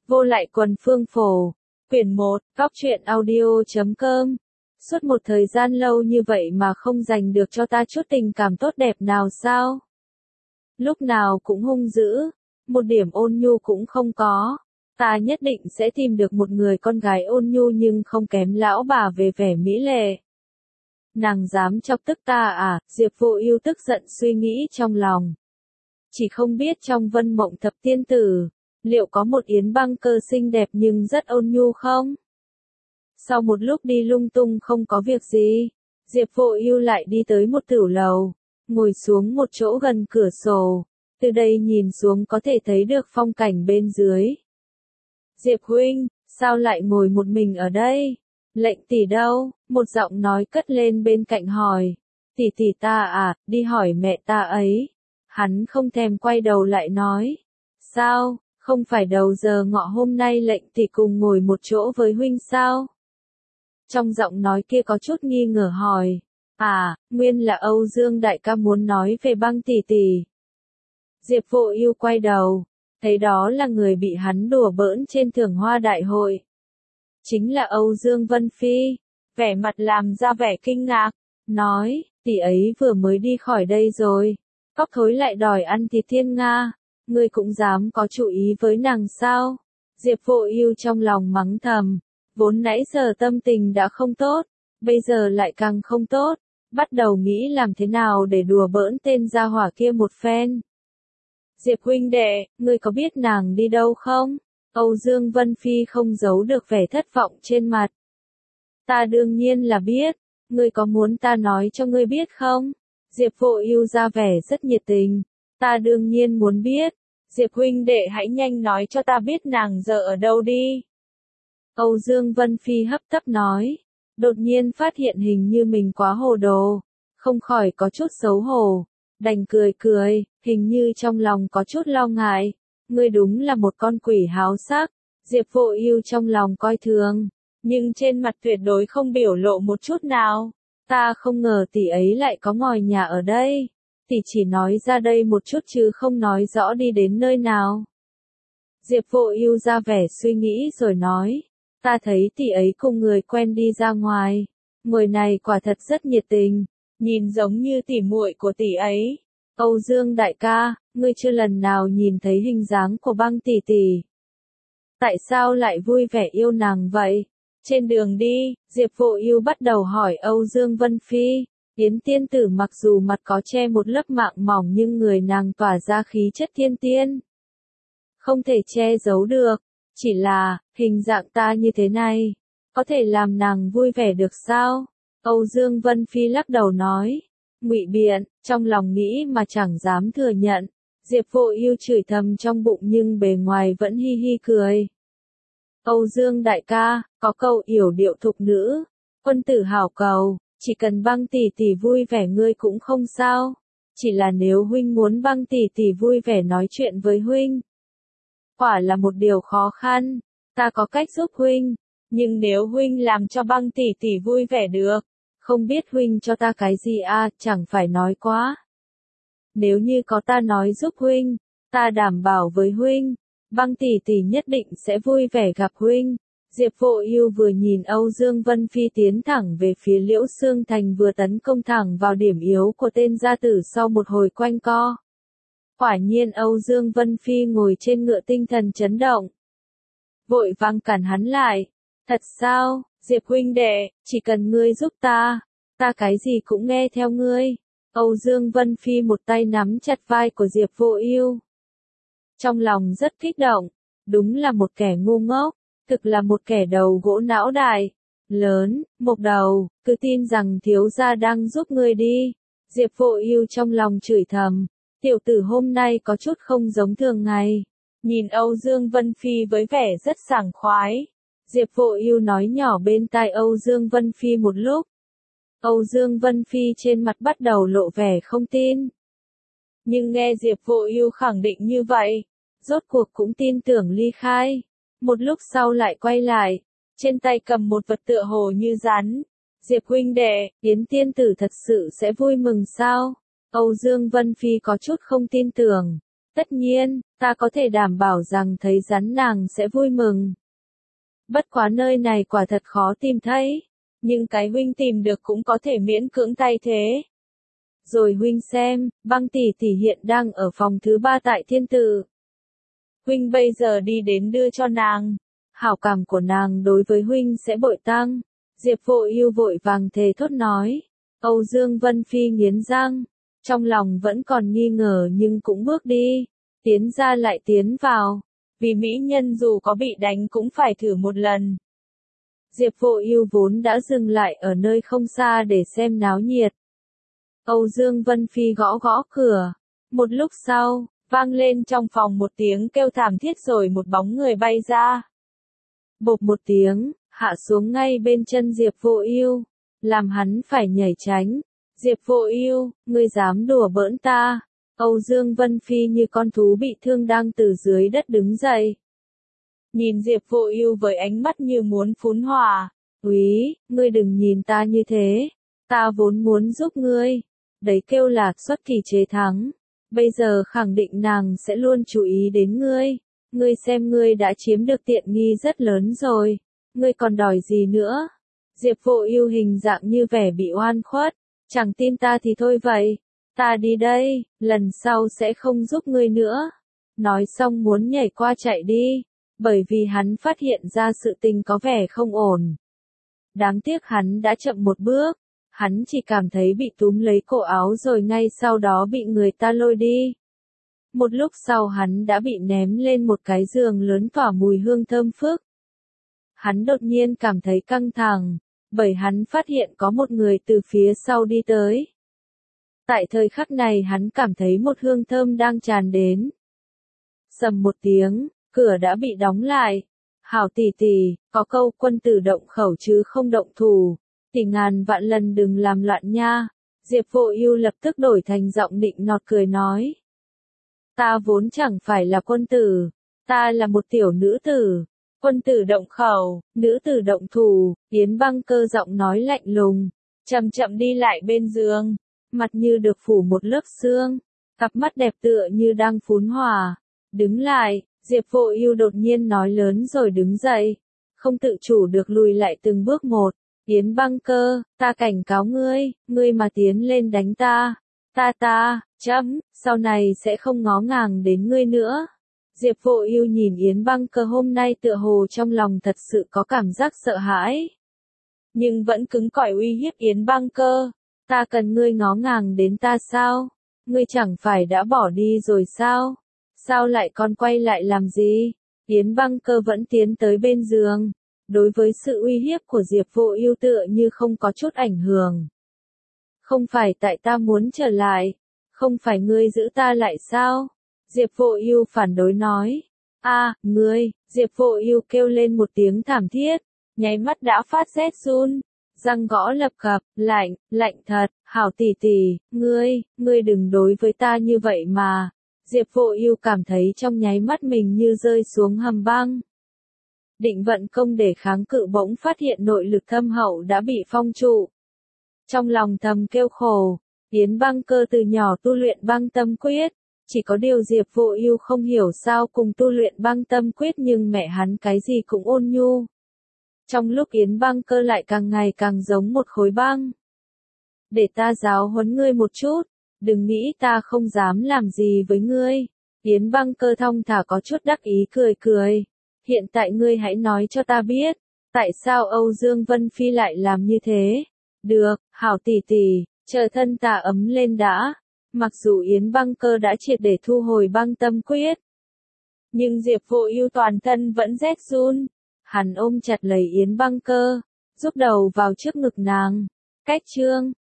Vô lại quần phương phổ. Quyển 1, góc truyện audio.com. Suốt một thời gian lâu như vậy mà không dành được cho ta chút tình cảm tốt đẹp nào sao? Lúc nào cũng hung dữ, một điểm ôn nhu cũng không có. Ta nhất định sẽ tìm được một người con gái ôn nhu nhưng không kém lão bà về vẻ mỹ lệ. Nàng dám chọc tức ta à? Diệp Vô Ưu tức giận suy nghĩ trong lòng. Chỉ không biết trong Vân Mộng Thập Tiên Tử, liệu có một Yến Băng Cơ xinh đẹp nhưng rất ôn nhu không? Sau một lúc đi lung tung không có việc gì, Diệp Vô Ưu lại đi tới một tửu lầu, ngồi xuống một chỗ gần cửa sổ, từ đây nhìn xuống có thể thấy được phong cảnh bên dưới. Diệp huynh, sao lại ngồi một mình ở đây? Lệnh tỷ đâu? Một giọng nói cất lên bên cạnh hỏi. Tỷ tỷ ta à, đi hỏi mẹ ta ấy. Hắn không thèm quay đầu lại nói. Sao, không phải đầu giờ ngọ hôm nay lệnh tỷ cùng ngồi một chỗ với huynh sao? Trong giọng nói kia có chút nghi ngờ hỏi. À, nguyên là Âu Dương đại ca muốn nói về Băng tỷ tỷ. Diệp Vô Ưu quay đầu, thấy đó là người bị hắn đùa bỡn trên thưởng hoa đại hội. Chính là Âu Dương Vân Phi, vẻ mặt làm ra vẻ kinh ngạc, nói, tỷ ấy vừa mới đi khỏi đây rồi, cóc thối lại đòi ăn thịt thiên nga, ngươi cũng dám có chủ ý với nàng sao? Diệp Vô Ưu trong lòng mắng thầm, vốn nãy giờ tâm tình đã không tốt, bây giờ lại càng không tốt, bắt đầu nghĩ làm thế nào để đùa bỡn tên gia hỏa kia một phen. Diệp huynh đệ, ngươi có biết nàng đi đâu không? Âu Dương Vân Phi không giấu được vẻ thất vọng trên mặt. Ta đương nhiên là biết, ngươi có muốn ta nói cho ngươi biết không? Diệp Vô Ưu ra vẻ rất nhiệt tình. Ta đương nhiên muốn biết. Diệp huynh đệ hãy nhanh nói cho ta biết nàng giờ ở đâu đi. Âu Dương Vân Phi hấp tấp nói. Đột nhiên phát hiện hình như mình quá hồ đồ, không khỏi có chút xấu hổ, đành cười cười, hình như trong lòng có chút lo ngại. Ngươi đúng là một con quỷ háo sắc. Diệp Vô Ưu trong lòng coi thường, nhưng trên mặt tuyệt đối không biểu lộ một chút nào. Ta không ngờ tỷ ấy lại có ngôi nhà ở đây. Tỷ chỉ nói ra đây một chút chứ không nói rõ đi đến nơi nào. Diệp Vô Ưu ra vẻ suy nghĩ rồi nói, ta thấy tỷ ấy cùng người quen đi ra ngoài. Người này quả thật rất nhiệt tình, nhìn giống như tỷ muội của tỷ ấy. Âu Dương đại ca, ngươi chưa lần nào nhìn thấy hình dáng của Băng tỷ tỷ. Tại sao lại vui vẻ yêu nàng vậy? Trên đường đi, Diệp Vô Ưu bắt đầu hỏi Âu Dương Vân Phi. Yến tiên tử mặc dù mặt có che một lớp mạng mỏng nhưng người nàng tỏa ra khí chất thiên tiên. Không thể che giấu được, chỉ là, hình dạng ta như thế này, có thể làm nàng vui vẻ được sao? Âu Dương Vân Phi lắc đầu nói. Ngụy biện, trong lòng nghĩ mà chẳng dám thừa nhận. Diệp Vô Ưu chửi thầm trong bụng nhưng bề ngoài vẫn hi hi cười. Âu Dương đại ca, có câu yểu điệu thục nữ, quân tử hảo cầu, chỉ cần Băng tỷ tỷ vui vẻ ngươi cũng không sao. Chỉ là nếu huynh muốn Băng tỷ tỷ vui vẻ nói chuyện với huynh, quả là một điều khó khăn. Ta có cách giúp huynh, nhưng nếu huynh làm cho Băng tỷ tỷ vui vẻ được, không biết huynh cho ta cái gì à, chẳng phải nói quá. Nếu như có ta nói giúp huynh, ta đảm bảo với huynh, Băng tỷ tỷ nhất định sẽ vui vẻ gặp huynh. Diệp Vô Ưu vừa nhìn Âu Dương Vân Phi tiến thẳng về phía Liễu Xương Thành vừa tấn công thẳng vào điểm yếu của tên gia tử sau một hồi quanh co. Quả nhiên Âu Dương Vân Phi ngồi trên ngựa tinh thần chấn động. Vội vàng cản hắn lại. Thật sao, Diệp huynh đệ, chỉ cần ngươi giúp ta cái gì cũng nghe theo ngươi. Âu Dương Vân Phi một tay nắm chặt vai của Diệp Vô Ưu. Trong lòng rất kích động, đúng là một kẻ ngu ngốc, thực là một kẻ đầu gỗ não đại. Lớn, mộc đầu, cứ tin rằng thiếu gia đang giúp ngươi đi. Diệp Vô Ưu trong lòng chửi thầm, tiểu tử hôm nay có chút không giống thường ngày. Nhìn Âu Dương Vân Phi với vẻ rất sảng khoái. Diệp Vô Ưu nói nhỏ bên tai Âu Dương Vân Phi một lúc. Âu Dương Vân Phi trên mặt bắt đầu lộ vẻ không tin. Nhưng nghe Diệp Vô Ưu khẳng định như vậy, rốt cuộc cũng tin tưởng ly khai. Một lúc sau lại quay lại, trên tay cầm một vật tựa hồ như rắn. Diệp huynh đệ, Yến tiên tử thật sự sẽ vui mừng sao? Âu Dương Vân Phi có chút không tin tưởng. Tất nhiên, ta có thể đảm bảo rằng thấy rắn nàng sẽ vui mừng. Bất quá nơi này quả thật khó tìm thấy, nhưng cái huynh tìm được cũng có thể miễn cưỡng thay thế. Rồi huynh xem, Băng tỷ tỷ hiện đang ở phòng thứ 3 tại thiên tự. Huynh bây giờ đi đến đưa cho nàng. Hảo cảm của nàng đối với huynh sẽ bội tăng. Diệp Vô Ưu vội vàng thề thốt nói. Âu Dương Vân Phi nghiến răng, trong lòng vẫn còn nghi ngờ nhưng cũng bước đi, tiến ra lại tiến vào, vì mỹ nhân dù có bị đánh cũng phải thử một lần. Diệp Vô Ưu vốn đã dừng lại ở nơi không xa để xem náo nhiệt. Âu Dương Vân Phi gõ gõ cửa, một lúc sau, vang lên trong phòng một tiếng kêu thảm thiết rồi một bóng người bay ra. Bộp một tiếng, hạ xuống ngay bên chân Diệp Vô Ưu, làm hắn phải nhảy tránh. Diệp Vô Ưu, ngươi dám đùa bỡn ta? Âu Dương Vân Phi như con thú bị thương đang từ dưới đất đứng dậy. Nhìn Diệp Vô Ưu với ánh mắt như muốn phun hỏa. Úy, ngươi đừng nhìn ta như thế. Ta vốn muốn giúp ngươi. Đấy kêu là xuất kỳ chế thắng. Bây giờ khẳng định nàng sẽ luôn chú ý đến ngươi. Ngươi xem ngươi đã chiếm được tiện nghi rất lớn rồi. Ngươi còn đòi gì nữa? Diệp Vô Ưu hình dạng như vẻ bị oan khuất. Chẳng tin ta thì thôi vậy. Ta đi đây, lần sau sẽ không giúp ngươi nữa. Nói xong muốn nhảy qua chạy đi. Bởi vì hắn phát hiện ra sự tình có vẻ không ổn. Đáng tiếc hắn đã chậm một bước. Hắn chỉ cảm thấy bị túm lấy cổ áo rồi ngay sau đó bị người ta lôi đi. Một lúc sau hắn đã bị ném lên một cái giường lớn tỏa mùi hương thơm phức. Hắn đột nhiên cảm thấy căng thẳng, bởi hắn phát hiện có một người từ phía sau đi tới. Tại thời khắc này hắn cảm thấy một hương thơm đang tràn đến. Sầm một tiếng, cửa đã bị đóng lại. Hảo tỷ tỷ, có câu quân tử động khẩu chứ không động thủ. Tỷ ngàn vạn lần đừng làm loạn nha. Diệp Vô Ưu lập tức đổi thành giọng nịnh nọt cười nói. Ta vốn chẳng phải là quân tử, ta là một tiểu nữ tử. Quân tử động khẩu, nữ tử động thủ, Yến Băng Cơ giọng nói lạnh lùng, chậm chậm đi lại bên giường, mặt như được phủ một lớp sương, cặp mắt đẹp tựa như đang phún hỏa. Đứng lại, Diệp Vô Ưu đột nhiên nói lớn rồi đứng dậy, không tự chủ được lùi lại từng bước một. Yến Băng Cơ, ta cảnh cáo ngươi, ngươi mà tiến lên đánh ta, sau này sẽ không ngó ngàng đến ngươi nữa. Diệp Vô Ưu nhìn Yến Băng Cơ hôm nay tựa hồ trong lòng thật sự có cảm giác sợ hãi. Nhưng vẫn cứng cỏi uy hiếp Yến Băng Cơ. Ta cần ngươi ngó ngàng đến ta sao? Ngươi chẳng phải đã bỏ đi rồi sao? Sao lại còn quay lại làm gì? Yến Băng Cơ vẫn tiến tới bên giường. Đối với sự uy hiếp của Diệp Vô Ưu tựa như không có chút ảnh hưởng. Không phải tại ta muốn trở lại. Không phải ngươi giữ ta lại sao? Diệp Vô Ưu phản đối nói. Ngươi, Diệp Vô Ưu kêu lên một tiếng thảm thiết, nháy mắt đã phát rét run, răng gõ lập cập, lạnh thật, Hảo tỷ tỷ, ngươi đừng đối với ta như vậy mà. Diệp Vô Ưu cảm thấy trong nháy mắt mình như rơi xuống hầm băng. Định vận công để kháng cự bỗng phát hiện nội lực thâm hậu đã bị phong trụ. Trong lòng thầm kêu khổ, Yến Băng Cơ từ nhỏ tu luyện Băng Tâm Quyết. Chỉ có điều Diệp Vô Ưu không hiểu sao cùng tu luyện Băng Tâm Quyết nhưng mẹ hắn cái gì cũng ôn nhu. Trong lúc Yến Băng Cơ lại càng ngày càng giống một khối băng. Để ta giáo huấn ngươi một chút, đừng nghĩ ta không dám làm gì với ngươi. Yến Băng Cơ thong thả có chút đắc ý cười. Hiện tại ngươi hãy nói cho ta biết, tại sao Âu Dương Vân Phi lại làm như thế? Được, Hảo tỷ tỷ, chờ thân ta ấm lên đã. Mặc dù Yến Băng Cơ đã triệt để thu hồi Băng Tâm Quyết, nhưng Diệp Vô Ưu toàn thân vẫn rét run. Hắn ôm chặt lấy Yến Băng Cơ, giúp đầu vào trước ngực nàng. Cách chương